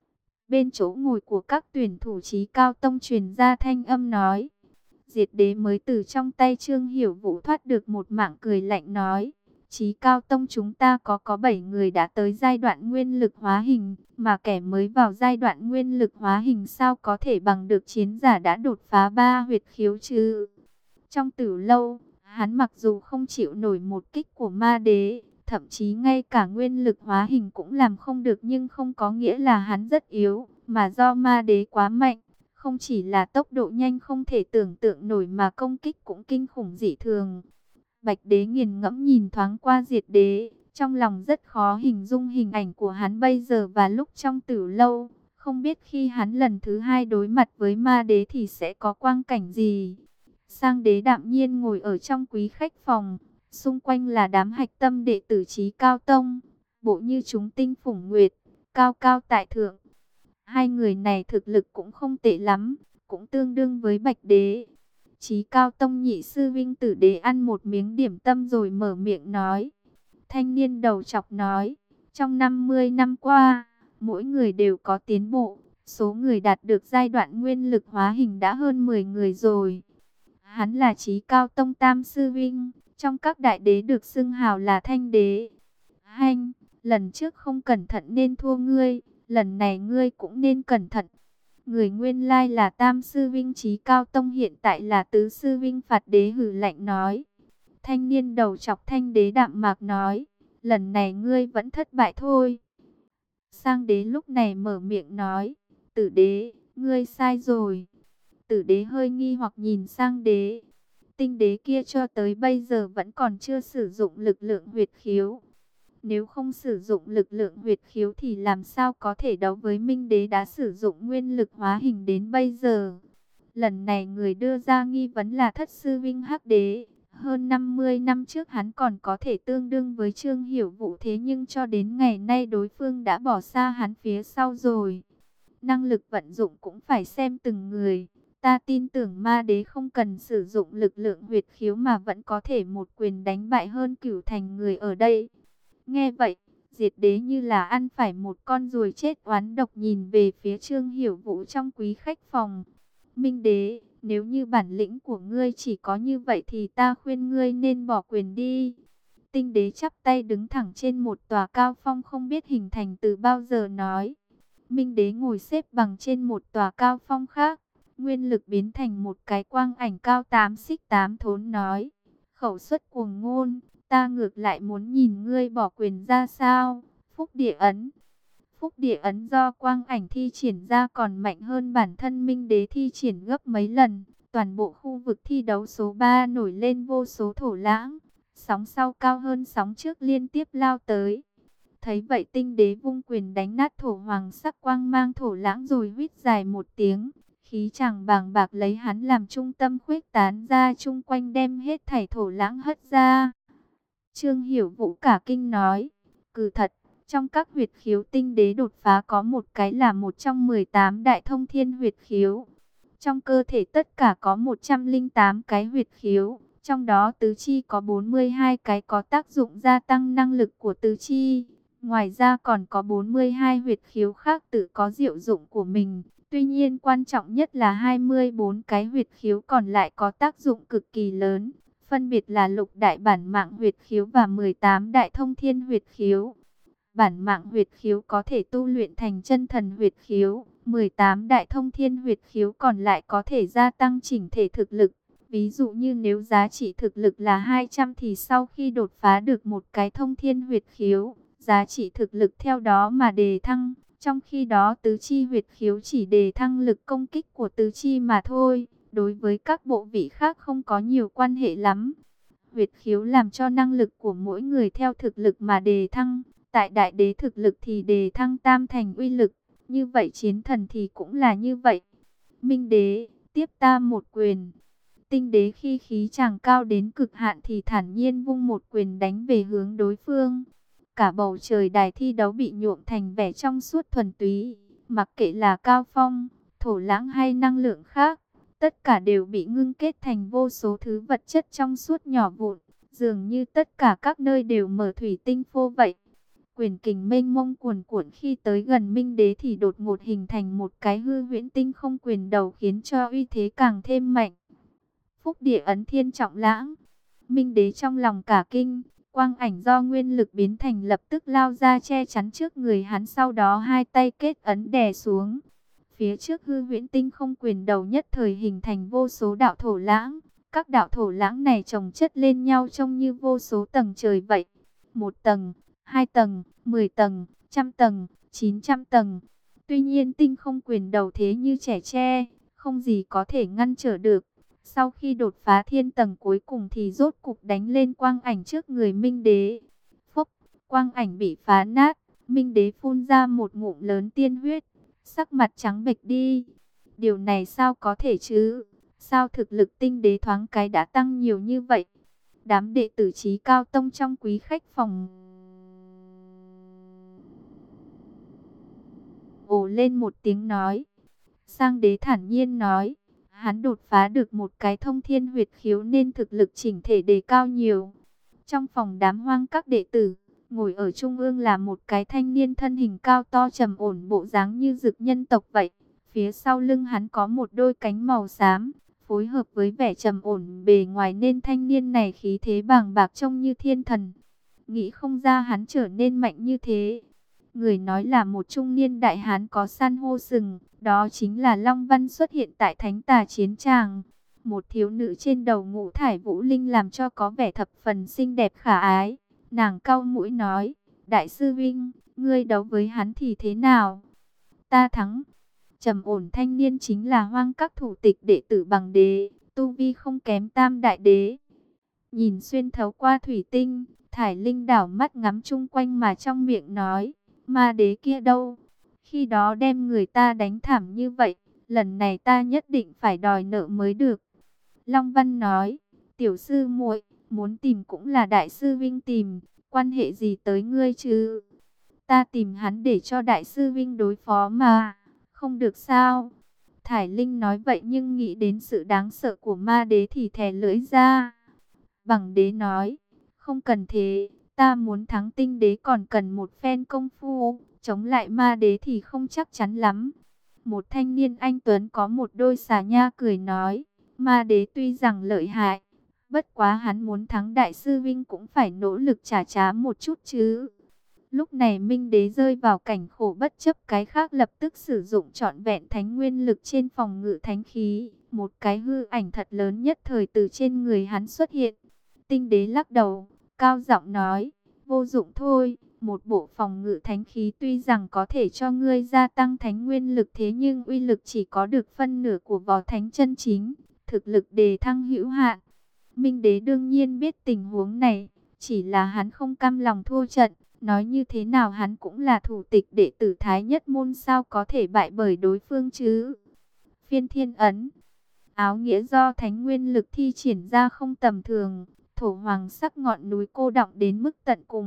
Bên chỗ ngồi của các tuyển thủ Chí Cao Tông truyền ra thanh âm nói. Diệt Đế mới từ trong tay Trương Hiểu Vũ thoát được một mạng, cười lạnh nói. Chí Cao Tông chúng ta có có bảy người đã tới giai đoạn nguyên lực hóa hình, mà kẻ mới vào giai đoạn nguyên lực hóa hình sao có thể bằng được chiến giả đã đột phá ba huyệt khiếu chứ? Trong Tử Lâu, hắn mặc dù không chịu nổi một kích của Ma Đế, thậm chí ngay cả nguyên lực hóa hình cũng làm không được, nhưng không có nghĩa là hắn rất yếu, mà do Ma Đế quá mạnh. Không chỉ là tốc độ nhanh không thể tưởng tượng nổi mà công kích cũng kinh khủng dị thường. Bạch Đế nghiền ngẫm nhìn thoáng qua Diệt Đế, trong lòng rất khó hình dung hình ảnh của hắn bây giờ và lúc trong Tử Lâu. Không biết khi hắn lần thứ hai đối mặt với Ma Đế thì sẽ có quang cảnh gì. Sang Đế đạm nhiên ngồi ở trong quý khách phòng, xung quanh là đám hạch tâm đệ tử Chí Cao Tông, bộ như chúng tinh phủng nguyệt, cao cao tại thượng. Hai người này thực lực cũng không tệ lắm, cũng tương đương với Bạch Đế. Chí Cao Tông nhị sư Vinh Tử Đế ăn một miếng điểm tâm rồi mở miệng nói. Thanh niên đầu chọc nói, trong năm mươi năm qua, mỗi người đều có tiến bộ, số người đạt được giai đoạn nguyên lực hóa hình đã hơn mười người rồi. Hắn là Chí Cao Tông tam sư Vinh, trong các đại đế được xưng hào là Thanh Đế. Hanh, lần trước không cẩn thận nên thua ngươi, lần này ngươi cũng nên cẩn thận. Người nguyên lai là tam sư Vinh Chí Cao Tông, hiện tại là tứ sư Vinh Phạt Đế, hử lạnh nói. Thanh niên đầu chọc Thanh Đế đạm mạc nói, lần này ngươi vẫn thất bại thôi. Sang Đế lúc này mở miệng nói, Tử Đế, ngươi sai rồi. Tử Đế hơi nghi hoặc nhìn Sang Đế. Tinh Đế kia cho tới bây giờ vẫn còn chưa sử dụng lực lượng huyệt khiếu. Nếu không sử dụng lực lượng huyệt khiếu thì làm sao có thể đấu với Minh Đế đã sử dụng nguyên lực hóa hình đến bây giờ. Lần này người đưa ra nghi vấn là thất sư Vinh Hắc Đế. Hơn năm mươi năm trước hắn còn có thể tương đương với Trương Hiểu Vũ, thế nhưng cho đến ngày nay đối phương đã bỏ xa hắn phía sau rồi. Năng lực vận dụng cũng phải xem từng người. Ta tin tưởng Ma Đế không cần sử dụng lực lượng huyệt khiếu mà vẫn có thể một quyền đánh bại hơn cửu thành người ở đây. Nghe vậy, Diệt Đế như là ăn phải một con ruồi chết oán độc nhìn về phía Trương Hiểu Vũ trong quý khách phòng. Minh Đế, nếu như bản lĩnh của ngươi chỉ có như vậy thì ta khuyên ngươi nên bỏ quyền đi. Tinh Đế chắp tay đứng thẳng trên một tòa cao phong không biết hình thành từ bao giờ nói. Minh Đế ngồi xếp bằng trên một tòa cao phong khác, nguyên lực biến thành một cái quang ảnh cao tám xích tám thốn nói. Khẩu xuất cuồng ngôn, ta ngược lại muốn nhìn ngươi bỏ quyền ra sao. Phúc Địa Ấn. Phúc Địa Ấn do quang ảnh thi triển ra còn mạnh hơn bản thân Minh Đế thi triển gấp mấy lần. Toàn bộ khu vực thi đấu số ba nổi lên vô số thổ lãng. Sóng sau cao hơn sóng trước liên tiếp lao tới. Thấy vậy Tinh Đế vung quyền đánh nát thổ hoàng sắc quang mang thổ lãng rồi huýt dài một tiếng. Khí chàng bàng bạc lấy hắn làm trung tâm khuếch tán ra chung quanh, đem hết thảy thổ lãng hất ra. Trương Hiểu Vũ cả kinh nói, cừ thật, Trong các huyệt khiếu tinh đế đột phá có một cái là một trong mười tám đại thông thiên huyệt khiếu. Trong cơ thể tất cả có một trăm lẻ tám cái huyệt khiếu, trong đó tứ chi có bốn mươi hai cái có tác dụng gia tăng năng lực của tứ chi. Ngoài ra còn có bốn mươi hai huyệt khiếu khác tự có diệu dụng của mình. Tuy nhiên quan trọng nhất là hai mươi bốn cái huyệt khiếu còn lại có tác dụng cực kỳ lớn. Phân biệt là lục đại bản mạng huyệt khiếu và mười tám đại thông thiên huyệt khiếu. Bản mạng huyệt khiếu có thể tu luyện thành chân thần huyệt khiếu. mười tám đại thông thiên huyệt khiếu còn lại có thể gia tăng chỉnh thể thực lực. Ví dụ như nếu giá trị thực lực là hai trăm thì sau khi đột phá được một cái thông thiên huyệt khiếu, giá trị thực lực theo đó mà đề thăng. Trong khi đó tứ chi huyệt khiếu chỉ đề thăng lực công kích của tứ chi mà thôi. Đối với các bộ vị khác không có nhiều quan hệ lắm. Huyệt khiếu làm cho năng lực của mỗi người theo thực lực mà đề thăng. Tại đại đế thực lực thì đề thăng tam thành uy lực. Như vậy chiến thần thì cũng là như vậy. Minh đế, tiếp ta một quyền. Tinh đế khi khí chàng cao đến cực hạn thì thản nhiên vung một quyền đánh về hướng đối phương. Cả bầu trời đài thi đấu bị nhuộm thành vẻ trong suốt thuần túy. Mặc kệ là cao phong, thổ lãng hay năng lượng khác, tất cả đều bị ngưng kết thành vô số thứ vật chất trong suốt nhỏ vụn. Dường như tất cả các nơi đều mở thủy tinh phô vậy. Quyền kình mênh mông cuồn cuộn khi tới gần Minh đế thì đột ngột hình thành một cái hư huyễn tinh không quyền đầu khiến cho uy thế càng thêm mạnh. Phúc địa ấn thiên trọng lãng. Minh đế trong lòng cả kinh, quang ảnh do nguyên lực biến thành lập tức lao ra che chắn trước người hắn, sau đó hai tay kết ấn đè xuống. Phía trước hư huyễn tinh không quyền đầu nhất thời hình thành vô số đạo thổ lãng. Các đạo thổ lãng này chồng chất lên nhau trông như vô số tầng trời vậy. Một tầng, hai tầng, mười tầng, trăm tầng, chín trăm tầng. Tuy nhiên tinh không quyền đầu thế như trẻ tre, không gì có thể ngăn trở được. Sau khi đột phá thiên tầng cuối cùng thì rốt cục đánh lên quang ảnh trước người Minh đế. Phốc, quang ảnh bị phá nát, Minh đế phun ra một ngụm lớn tiên huyết, sắc mặt trắng bệch đi. Điều này sao có thể chứ? Sao thực lực tinh đế thoáng cái đã tăng nhiều như vậy? Đám đệ tử Chí Cao Tông trong quý khách phòng ồ lên một tiếng nói. Sang đế thản nhiên nói, hắn đột phá được một cái thông thiên huyệt khiếu nên thực lực chỉnh thể đề cao nhiều. Trong phòng đám hoang các đệ tử, ngồi ở trung ương là một cái thanh niên thân hình cao to trầm ổn, bộ dáng như dực nhân tộc vậy. Phía sau lưng hắn có một đôi cánh màu xám, phối hợp với vẻ trầm ổn bề ngoài nên thanh niên này khí thế bàng bạc trông như thiên thần. Nghĩ không ra hắn trở nên mạnh như thế. Người nói là một trung niên đại hán có san hô sừng, đó chính là Long Văn xuất hiện tại Thánh Tà Chiến Tràng. Một thiếu nữ trên đầu ngũ thải vũ linh làm cho có vẻ thập phần xinh đẹp khả ái. Nàng cau mũi nói, đại sư vinh, ngươi đấu với hắn thì thế nào? Ta thắng. Trầm ổn thanh niên chính là Hoang Các thủ tịch đệ tử Bằng đế, tu vi không kém Tam đại đế. Nhìn xuyên thấu qua thủy tinh, Thải Linh đảo mắt ngắm chung quanh mà trong miệng nói, ma đế kia đâu? Khi đó đem người ta đánh thảm như vậy, lần này ta nhất định phải đòi nợ mới được. Long Văn nói, tiểu sư muội, muốn tìm cũng là đại sư vinh tìm, quan hệ gì tới ngươi chứ? Ta tìm hắn để cho đại sư vinh đối phó mà, không được sao? Thải Linh nói vậy nhưng nghĩ đến sự đáng sợ của ma đế thì thè lưỡi ra. Bằng đế nói, không cần thế, ta muốn thắng tinh đế còn cần một phen công phu, chống lại ma đế thì không chắc chắn lắm. Một thanh niên anh tuấn có một đôi xà nha cười nói, ma đế tuy rằng lợi hại, bất quá hắn muốn thắng đại sư vinh cũng phải nỗ lực trả giá một chút chứ. Lúc này Minh đế rơi vào cảnh khổ, bất chấp cái khác lập tức sử dụng trọn vẹn thánh nguyên lực trên phòng ngự thánh khí. Một cái hư ảnh thật lớn nhất thời từ trên người hắn xuất hiện. Tinh đế lắc đầu, cao giọng nói, vô dụng thôi. Một bộ phòng ngự thánh khí tuy rằng có thể cho ngươi gia tăng thánh nguyên lực, thế nhưng uy lực chỉ có được phân nửa của võ thánh chân chính. Thực lực đề thăng hữu hạn. Minh đế đương nhiên biết tình huống này, chỉ là hắn không cam lòng thua trận. Nói như thế nào hắn cũng là thủ tịch đệ tử Thái Nhất Môn, sao có thể bại bởi đối phương chứ? Phiên thiên ấn, áo nghĩa do thánh nguyên lực thi triển ra không tầm thường. Thổ hoàng sắc ngọn núi cô đọng đến mức tận cùng,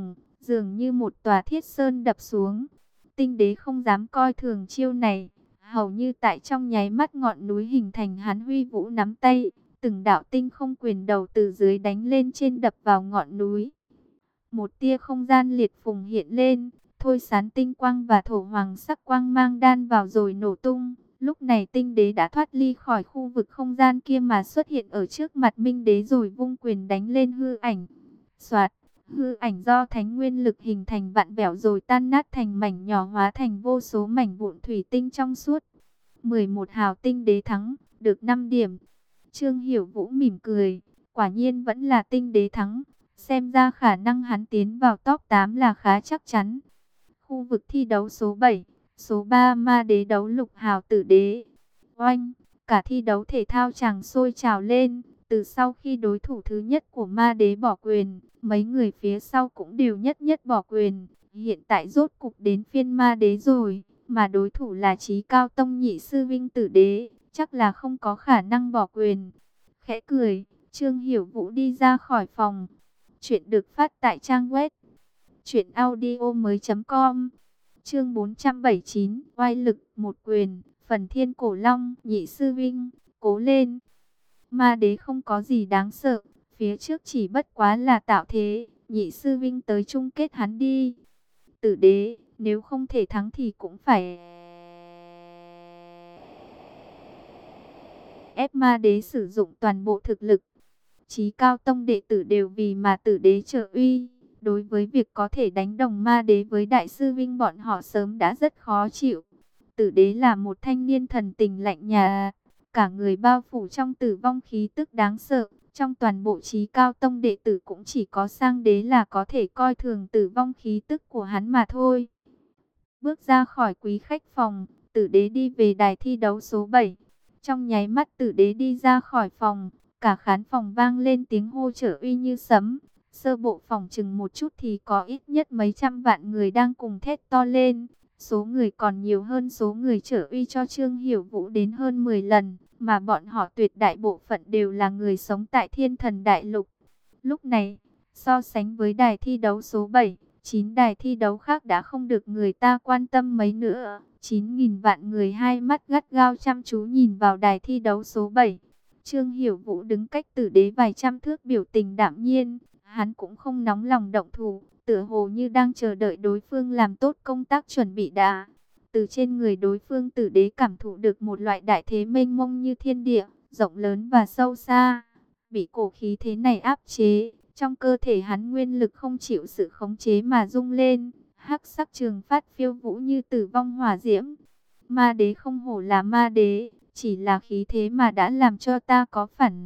dường như một tòa thiết sơn đập xuống. Tinh đế không dám coi thường chiêu này, hầu như tại trong nháy mắt ngọn núi hình thành hắn huy vũ nắm tay, từng đạo tinh không quyền đầu từ dưới đánh lên trên đập vào ngọn núi. Một tia không gian liệt phùng hiện lên, thôi sán tinh quang và thổ hoàng sắc quang mang đan vào rồi nổ tung. Lúc này tinh đế đã thoát ly khỏi khu vực không gian kia mà xuất hiện ở trước mặt minh đế rồi vung quyền đánh lên hư ảnh. Soạt, hư ảnh do thánh nguyên lực hình thành vạn vẹo rồi tan nát thành mảnh nhỏ, hóa thành vô số mảnh vụn thủy tinh trong suốt. mười một hào tinh đế thắng, được năm điểm. Trương Hiểu Vũ mỉm cười, quả nhiên vẫn là tinh đế thắng. Xem ra khả năng hắn tiến vào top tám là khá chắc chắn. Khu vực thi đấu số bảy, số ba ma đế đấu lục hào tử đế. Oanh, cả thi đấu thể thao chàng sôi trào lên. Từ sau khi đối thủ thứ nhất của ma đế bỏ quyền, mấy người phía sau cũng đều nhất nhất bỏ quyền. Hiện tại rốt cục đến phiên ma đế rồi, mà đối thủ là Chí Cao Tông nhị sư vinh tử đế, chắc là không có khả năng bỏ quyền. Khẽ cười, Trương Hiểu Vũ đi ra khỏi phòng. Chuyện được phát tại trang web truyện audio mới chấm com. Chương bốn trăm bảy mươi chín, oai lực một quyền, phần thiên cổ long, nhị sư vinh, cố lên. Ma đế không có gì đáng sợ, phía trước chỉ bất quá là tạo thế, nhị sư vinh tới chung kết hắn đi. Tử đế, nếu không thể thắng thì cũng phải ép ma đế sử dụng toàn bộ thực lực. Chí Cao Tông đệ tử đều vì mà tử đế trợ uy. Đối với việc có thể đánh đồng ma đế với đại sư vinh, bọn họ sớm đã rất khó chịu. Tử đế là một thanh niên thần tình lạnh nhạt, cả người bao phủ trong tử vong khí tức đáng sợ. Trong toàn bộ Chí Cao Tông đệ tử cũng chỉ có Sang đế là có thể coi thường tử vong khí tức của hắn mà thôi. Bước ra khỏi quý khách phòng, tử đế đi về đài thi đấu số bảy. Trong nháy mắt tử đế đi ra khỏi phòng, cả khán phòng vang lên tiếng hô trợ uy như sấm. Sơ bộ phòng chừng một chút thì có ít nhất mấy trăm vạn người đang cùng thét to lên. Số người còn nhiều hơn số người trợ uy cho Trương Hiểu Vũ đến hơn mười lần. Mà bọn họ tuyệt đại bộ phận đều là người sống tại Thiên Thần Đại Lục. Lúc này, so sánh với đài thi đấu số bảy, chín đài thi đấu khác đã không được người ta quan tâm mấy nữa. chín nghìn vạn người hai mắt gắt gao chăm chú nhìn vào đài thi đấu số bảy. Trương Hiểu Vũ đứng cách tử đế vài trăm thước, biểu tình đạm nhiên. Hắn cũng không nóng lòng động thủ, tựa hồ như đang chờ đợi đối phương làm tốt công tác chuẩn bị đã. Từ trên người đối phương, tử đế cảm thụ được một loại đại thế mênh mông như thiên địa, rộng lớn và sâu xa. Bị cổ khí thế này áp chế, trong cơ thể hắn nguyên lực không chịu sự khống chế mà rung lên. Hắc sắc trường phát phiêu vũ như tử vong hỏa diễm. Ma đế không hổ là ma đế, chỉ là khí thế mà đã làm cho ta có phản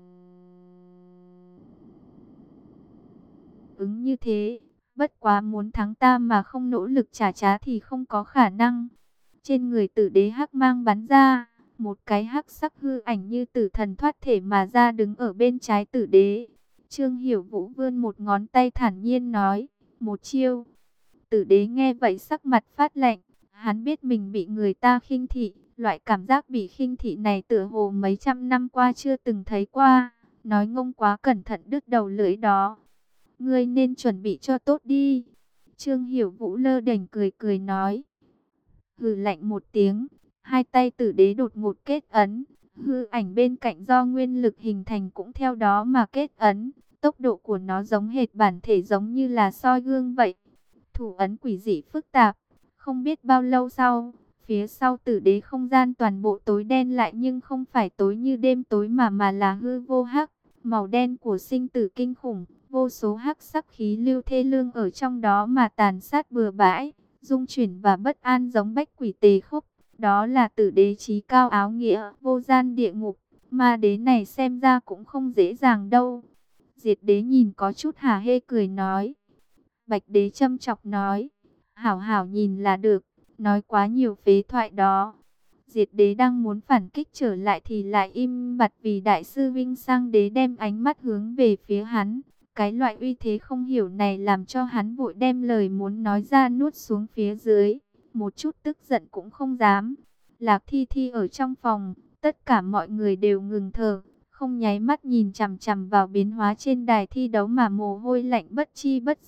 ứng như thế. Bất quá muốn thắng ta mà không nỗ lực trả giá thì không có khả năng. Trên người tử đế hắc mang bắn ra, một cái hắc sắc hư ảnh như tử thần thoát thể mà ra đứng ở bên trái tử đế. Trương Hiểu Vũ vươn một ngón tay thản nhiên nói, một chiêu. Tử đế nghe vậy sắc mặt phát lạnh, hắn biết mình bị người ta khinh thị, loại cảm giác bị khinh thị này tựa hồ mấy trăm năm qua chưa từng thấy qua. Nói ngông quá cẩn thận đứt đầu lưỡi đó. Ngươi nên chuẩn bị cho tốt đi. Trương Hiểu Vũ lơ đễnh cười cười nói. Hừ lạnh một tiếng, hai tay tử đế đột ngột kết ấn. Hư ảnh bên cạnh do nguyên lực hình thành cũng theo đó mà kết ấn. Tốc độ của nó giống hệt bản thể, giống như là soi gương vậy. Thủ ấn quỷ dị phức tạp. Không biết bao lâu sau, phía sau tử đế không gian toàn bộ tối đen lại, nhưng không phải tối như đêm tối mà mà là hư vô hắc. Màu đen của sinh tử kinh khủng, vô số hắc sắc khí lưu thê lương ở trong đó mà tàn sát bừa bãi, dung chuyển và bất an giống bách quỷ tề khúc. Đó là tử đế chí cao áo nghĩa, vô gian địa ngục. Ma đế này xem ra cũng không dễ dàng đâu. Diệt đế nhìn có chút hả hê cười nói. Bạch đế châm chọc nói, hảo hảo nhìn là được, nói quá nhiều phế thoại đó. Diệt đế đang muốn phản kích trở lại thì lại im bặt vì đại sư Vinh Sang đế đem ánh mắt hướng về phía hắn. Cái loại uy thế không hiểu này làm cho hắn vội đem lời muốn nói ra nuốt xuống phía dưới. Một chút tức giận cũng không dám. Lạc Thi Thi ở trong phòng, tất cả mọi người đều ngừng thở, không nháy mắt nhìn chằm chằm vào biến hóa trên đài thi đấu mà mồ hôi lạnh bất chi bất giác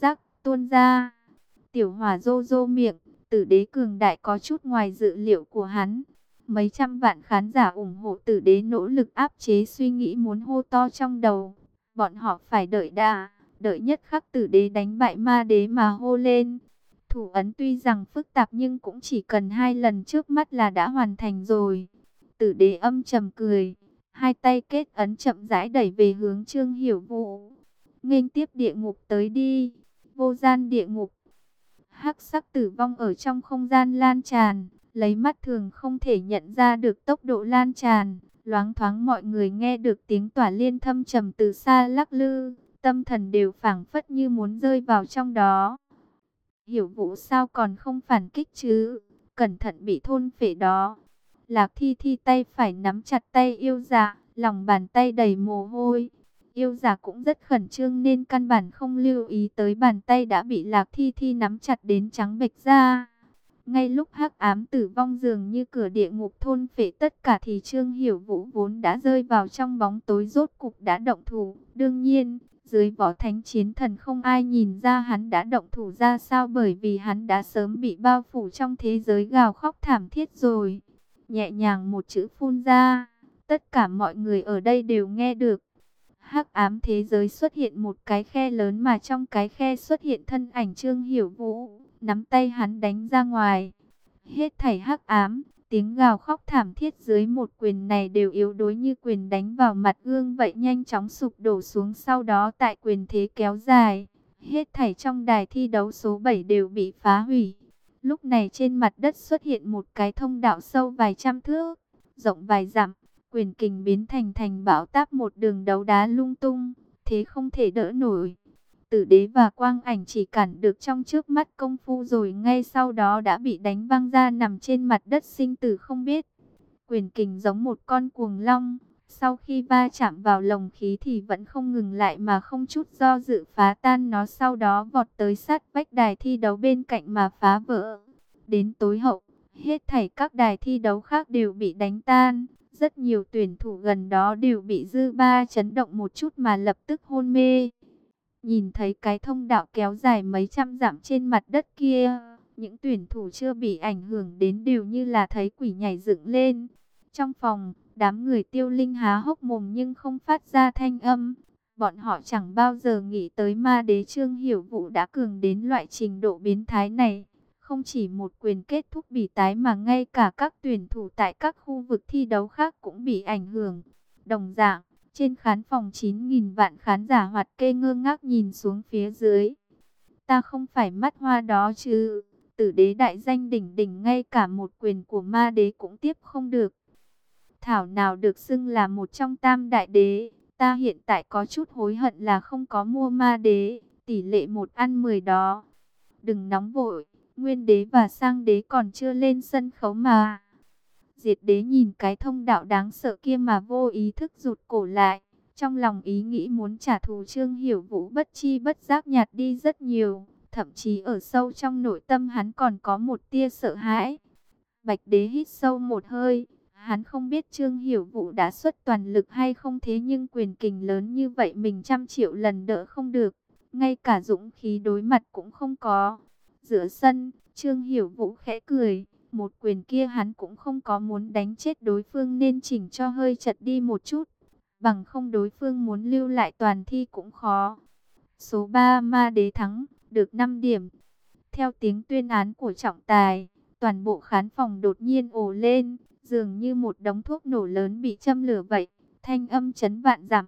tuôn ra. Tiểu Hỏa rô rô miệng, Tử Đế cường đại có chút ngoài dự liệu của hắn. Mấy trăm vạn khán giả ủng hộ Tử Đế nỗ lực áp chế suy nghĩ muốn hô to trong đầu. Bọn họ phải đợi đã, đợi nhất khắc Tử Đế đánh bại Ma Đế mà hô lên. Thủ ấn tuy rằng phức tạp nhưng cũng chỉ cần hai lần trước mắt là đã hoàn thành rồi. Tử Đế âm trầm cười, hai tay kết ấn chậm rãi đẩy về hướng Trương Hiểu Vũ. Nghênh tiếp địa ngục tới đi, vô gian địa ngục. Hắc sắc tử vong ở trong không gian lan tràn, lấy mắt thường không thể nhận ra được tốc độ lan tràn. Loáng thoáng mọi người nghe được tiếng tỏa liên thâm trầm từ xa lắc lư, tâm thần đều phảng phất như muốn rơi vào trong đó. Hiểu Vũ sao còn không phản kích chứ, cẩn thận bị thôn phệ đó. Lạc Thi Thi tay phải nắm chặt tay yêu dạ, lòng bàn tay đầy mồ hôi. Yêu dạ cũng rất khẩn trương nên căn bản không lưu ý tới bàn tay đã bị Lạc Thi Thi nắm chặt đến trắng bệch ra. Ngay lúc hắc ám tử vong dường như cửa địa ngục thôn phệ tất cả thì Trương Hiểu Vũ vốn đã rơi vào trong bóng tối rốt cục đã động thủ. Đương nhiên, dưới võ thánh chiến thần không ai nhìn ra hắn đã động thủ ra sao, bởi vì hắn đã sớm bị bao phủ trong thế giới gào khóc thảm thiết rồi. Nhẹ nhàng một chữ phun ra, tất cả mọi người ở đây đều nghe được. Hắc ám thế giới xuất hiện một cái khe lớn mà trong cái khe xuất hiện thân ảnh Trương Hiểu Vũ, nắm tay hắn đánh ra ngoài. Hết thảy hắc ám, tiếng gào khóc thảm thiết dưới một quyền này đều yếu đuối như quyền đánh vào mặt gương vậy, nhanh chóng sụp đổ xuống. Sau đó tại quyền thế kéo dài, hết thảy trong đài thi đấu số bảy đều bị phá hủy. Lúc này trên mặt đất xuất hiện một cái thông đạo sâu vài trăm thước, rộng vài dặm. Quyền kình biến thành thành bão táp, một đường đấu đá lung tung, thế không thể đỡ nổi. Tử Đế và Quang Ảnh chỉ cản được trong trước mắt công phu rồi ngay sau đó đã bị đánh văng ra nằm trên mặt đất sinh tử không biết. Quyền kình giống một con cuồng long, sau khi va chạm vào lồng khí thì vẫn không ngừng lại mà không chút do dự phá tan nó, sau đó vọt tới sát vách đài thi đấu bên cạnh mà phá vỡ. Đến tối hậu, hết thảy các đài thi đấu khác đều bị đánh tan. Rất nhiều tuyển thủ gần đó đều bị dư ba chấn động một chút mà lập tức hôn mê. Nhìn thấy cái thông đạo kéo dài mấy trăm dặm trên mặt đất kia, những tuyển thủ chưa bị ảnh hưởng đến đều như là thấy quỷ nhảy dựng lên. Trong phòng, đám người Tiêu Linh há hốc mồm nhưng không phát ra thanh âm. Bọn họ chẳng bao giờ nghĩ tới Ma Đế Trương Hiểu Vũ đã cường đến loại trình độ biến thái này. Không chỉ một quyền kết thúc bị tái mà ngay cả các tuyển thủ tại các khu vực thi đấu khác cũng bị ảnh hưởng. Đồng dạng, trên khán phòng chín nghìn vạn khán giả hoạt kê ngơ ngác nhìn xuống phía dưới. Ta không phải mắt hoa đó chứ, Tử Đế đại danh đỉnh đỉnh ngay cả một quyền của Ma Đế cũng tiếp không được. Thảo nào được xưng là một trong tam đại đế, ta hiện tại có chút hối hận là không có mua Ma Đế, tỷ lệ một ăn mười đó. Đừng nóng vội, Nguyên Đế và Sang Đế còn chưa lên sân khấu mà. Diệt Đế nhìn cái thông đạo đáng sợ kia mà vô ý thức rụt cổ lại. Trong lòng ý nghĩ muốn trả thù Trương Hiểu Vũ bất chi bất giác nhạt đi rất nhiều. Thậm chí ở sâu trong nội tâm hắn còn có một tia sợ hãi. Bạch Đế hít sâu một hơi. Hắn không biết Trương Hiểu Vũ đã xuất toàn lực hay không, thế nhưng quyền kình lớn như vậy mình trăm triệu lần đỡ không được. Ngay cả dũng khí đối mặt cũng không có. Giữa sân, Trương Hiểu Vũ khẽ cười. Một quyền kia hắn cũng không có muốn đánh chết đối phương nên chỉnh cho hơi chật đi một chút. Bằng không đối phương muốn lưu lại toàn thi cũng khó. Số ba Ma Đế thắng, được năm điểm. Theo tiếng tuyên án của trọng tài, toàn bộ khán phòng đột nhiên ồ lên. Dường như một đống thuốc nổ lớn bị châm lửa vậy. Thanh âm chấn vạn dặm.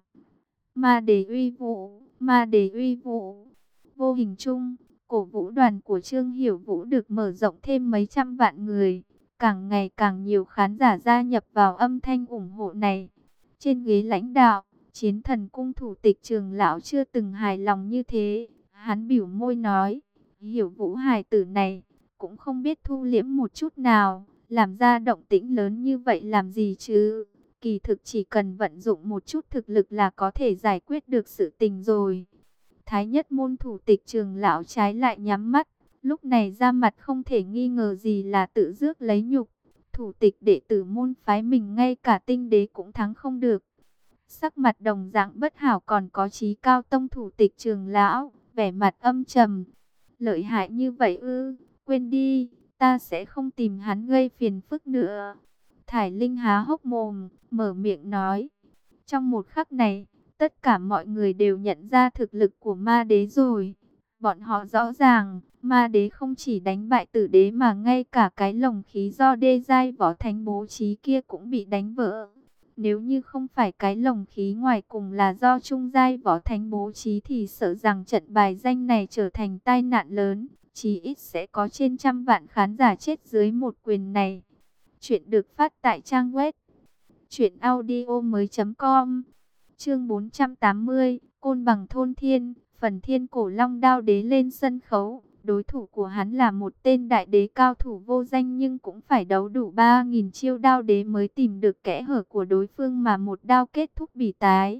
Ma Đế uy vũ, Ma Đế uy vũ. Vô hình chung, cổ vũ đoàn của Trương Hiểu Vũ được mở rộng thêm mấy trăm vạn người. Càng ngày càng nhiều khán giả gia nhập vào âm thanh ủng hộ này. Trên ghế lãnh đạo, Chiến Thần Cung thủ tịch Trường lão chưa từng hài lòng như thế. Hắn bĩu môi nói, Hiểu Vũ hài tử này, cũng không biết thu liễm một chút nào. Làm ra động tĩnh lớn như vậy làm gì chứ? Kỳ thực chỉ cần vận dụng một chút thực lực là có thể giải quyết được sự tình rồi. Thái Nhất môn thủ tịch Trường lão trái lại nhắm mắt, lúc này ra mặt không thể nghi ngờ gì là tự rước lấy nhục. Thủ tịch đệ tử môn phái mình ngay cả Tinh Đế cũng thắng không được. Sắc mặt đồng dạng bất hảo còn có Chí Cao tông thủ tịch Trường lão, vẻ mặt âm trầm. Lợi hại như vậy ư? Quên đi, ta sẽ không tìm hắn gây phiền phức nữa. Thải Linh há hốc mồm, mở miệng nói. Trong một khắc này, tất cả mọi người đều nhận ra thực lực của ma đế rồi. Bọn họ rõ ràng, ma đế không chỉ đánh bại tử đế mà ngay cả cái lồng khí do đê giai võ thánh bố trí kia cũng bị đánh vỡ. Nếu như không phải cái lồng khí ngoài cùng là do trung giai võ thánh bố trí thì sợ rằng trận bài danh này trở thành tai nạn lớn. Chí ít sẽ có trên trăm vạn khán giả chết dưới một quyền này. Chuyện được phát tại trang web truyện audio mới chấm com. Chương bốn trăm tám mươi, Côn Bằng Thôn Thiên. Phần Thiên Cổ Long Đao Đế lên sân khấu. Đối thủ của hắn là một tên đại đế cao thủ vô danh, nhưng cũng phải đấu đủ ba nghìn chiêu đao đế mới tìm được kẽ hở của đối phương mà một đao kết thúc bỉ tái.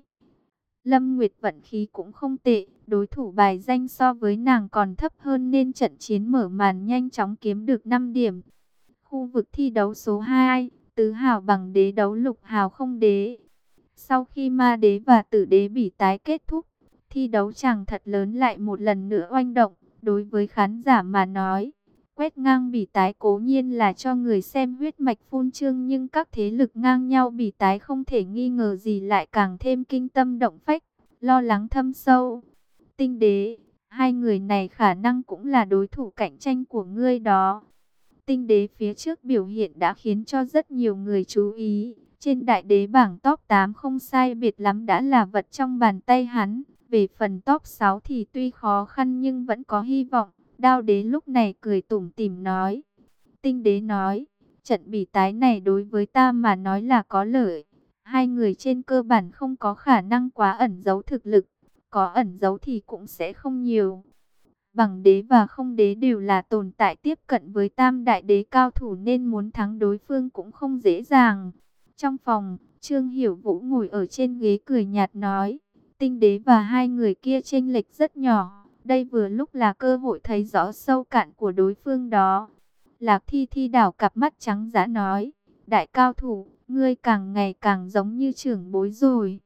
Lâm Nguyệt vận khí cũng không tệ, đối thủ bài danh so với nàng còn thấp hơn nên trận chiến mở màn nhanh chóng kiếm được năm điểm. Khu vực thi đấu số hai, tứ hào bằng đế đấu lục hào không đế. Sau khi ma đế và tử đế bỉ tái kết thúc, thi đấu chàng thật lớn lại một lần nữa oanh động. Đối với khán giả mà nói, quét ngang bỉ tái cố nhiên là cho người xem huyết mạch phun trương, nhưng các thế lực ngang nhau bỉ tái không thể nghi ngờ gì lại càng thêm kinh tâm động phách, lo lắng thâm sâu. Tinh đế, hai người này khả năng cũng là đối thủ cạnh tranh của ngươi đó. Tinh đế phía trước biểu hiện đã khiến cho rất nhiều người chú ý. Trên đại đế bảng top tám không sai biệt lắm đã là vật trong bàn tay hắn. Về phần top sáu thì tuy khó khăn nhưng vẫn có hy vọng. Đao đế lúc này cười tủm tỉm nói. Tinh đế nói, trận bỉ tái này đối với ta mà nói là có lợi. Hai người trên cơ bản không có khả năng quá ẩn giấu thực lực. Có ẩn giấu thì cũng sẽ không nhiều. Bằng đế và không đế đều là tồn tại tiếp cận với tam đại đế cao thủ nên muốn thắng đối phương cũng không dễ dàng. Trong phòng, Trương Hiểu Vũ ngồi ở trên ghế cười nhạt nói. Tinh đế và hai người kia chênh lệch rất nhỏ. Đây vừa lúc là cơ hội thấy rõ sâu cạn của đối phương đó. Lạc Thi Thi đảo cặp mắt trắng dã nói. Đại cao thủ, ngươi càng ngày càng giống như trưởng bối rồi.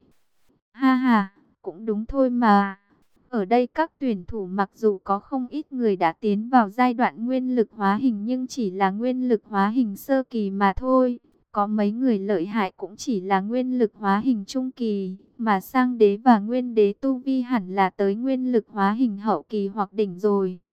Ha ha, cũng đúng thôi mà. Ở đây các tuyển thủ mặc dù có không ít người đã tiến vào giai đoạn nguyên lực hóa hình nhưng chỉ là nguyên lực hóa hình sơ kỳ mà thôi. Có mấy người lợi hại cũng chỉ là nguyên lực hóa hình trung kỳ, mà sang đế và nguyên đế tu vi hẳn là tới nguyên lực hóa hình hậu kỳ hoặc đỉnh rồi.